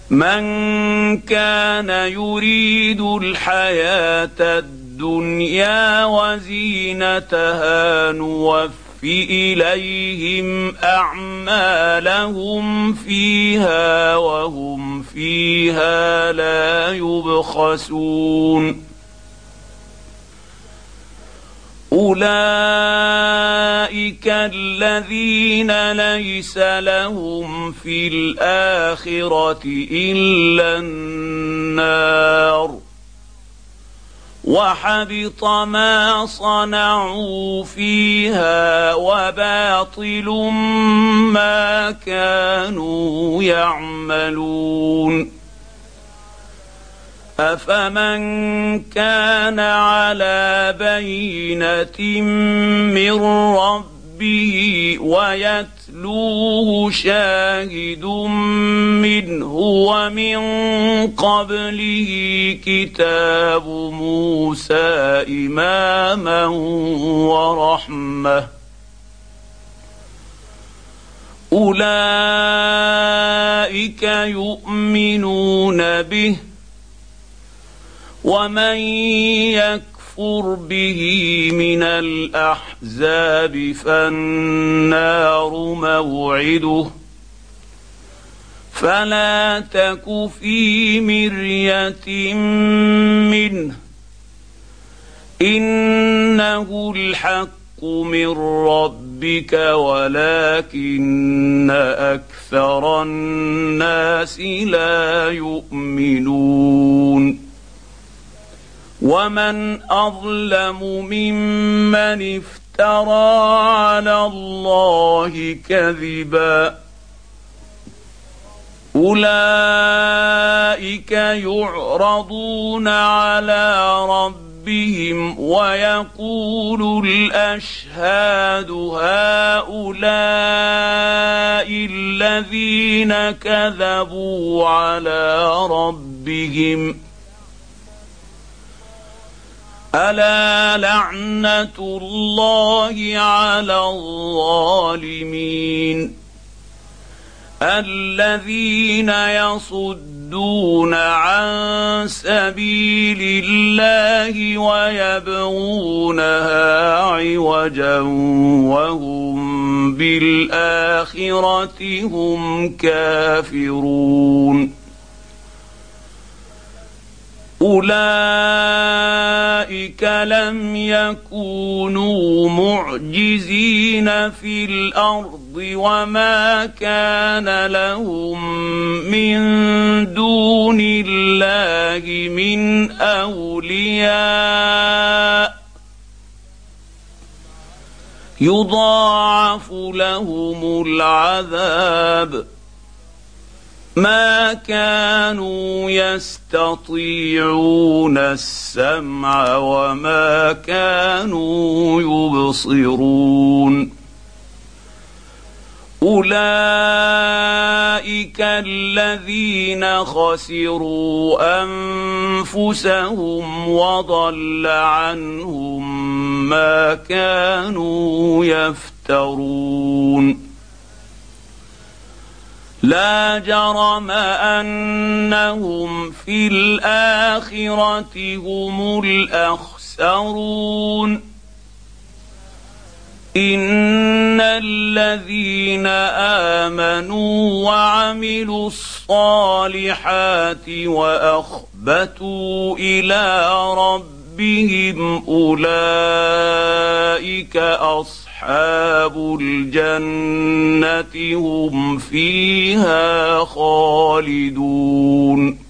من كان يريد الحياة الدنيا وزينتها نوفي إليهم أعمالهم فيها وهم فيها لا يبخسون. أولئك الذين ليس لهم في الآخرة إلا النار وحبط ما صنعوا فيها وباطل ما كانوا يعملون. أفمن كان على بينة من ربه ويتلوه شاهد منه ومن قبله كتاب موسى إماما ورحمة أولئك يؤمنون به ومن يكفر به من الأحزاب فالنار موعده فلا تك في مرية منه إنه الحق من ربك ولكن أكثر الناس لا يؤمنون. ومن أظلم ممن افترى على الله كذبا أولئك يعرضون على ربهم ويقول الأشهاد هؤلاء الذين كذبوا على ربهم ألا لعنة الله على الظالمين الذين يصدون عن سبيل الله ويبغونها عوجا وهم بالآخرة هم كافرون. أولئك لم يكونوا معجزين في الأرض وما كان لهم من دون الله من أولياء يضاعف لهم العذاب ما كانوا يستطيعون السمع وما كانوا يبصرون. أولئك الذين خسروا أنفسهم وضل عنهم ما كانوا يفترون. لا جرم أنهم في الآخرة هم الأخسرون. إن الذين آمنوا وعملوا الصالحات وأخبتوا إلى ربهم أولئك أصحاب الجنة هم فيها خالدون.